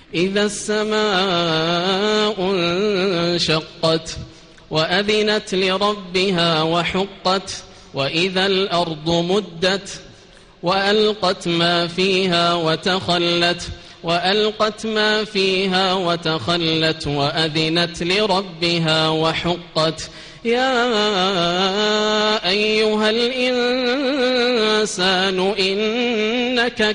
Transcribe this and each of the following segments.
إذا السماء انشقت وأذنت لربها وحقت وإذا الأرض مدت وألقت ما فيها وتخلت وأذنت لربها وحقت يا أيها الإنسان إنك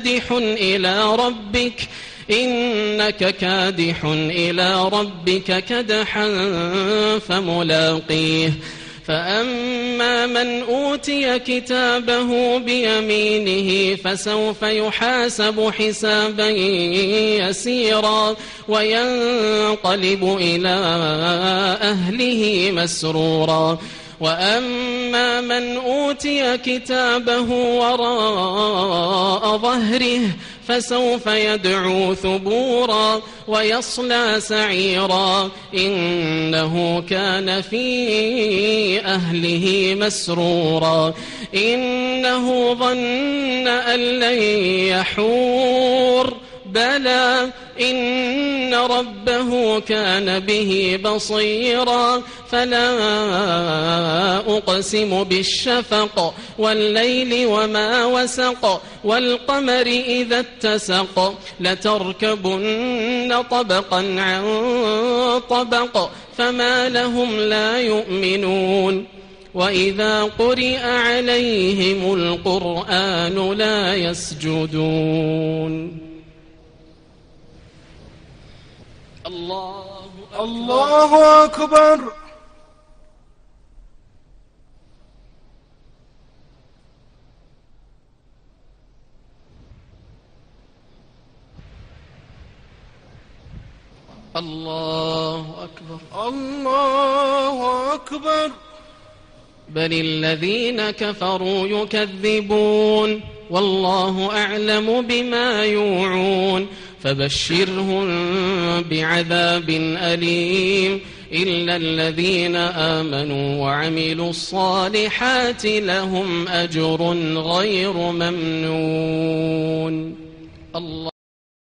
كادح إلى ربك كدحا فملاقيه فأما من أوتي كتابه بيمينه فسوف يحاسب حسابا يسيرا وينقلب إلى أهله مسرورا وأما من أوتي كتابه وراء ظهره فسوف يدعو ثبورا ويصلى سعيرا إنه كان في أهله مسرورا إنه ظن أن لن يحور بلى إن ربه كان به بصيرا فلا أقسم بالشفق والليل وما وسق والقمر إذا اتسق لتركبن طبقا عن طبق فما لهم لا يؤمنون وإذا قرئ عليهم القرآن لا يسجدون. الله أكبر. الله أكبر. الله أكبر. بل الذين كفروا يكذبون والله أعلم بما يوعون فبشرهم بعذاب أليم إلا الذين آمنوا وعملوا الصالحات لهم أجر غير ممنون. الله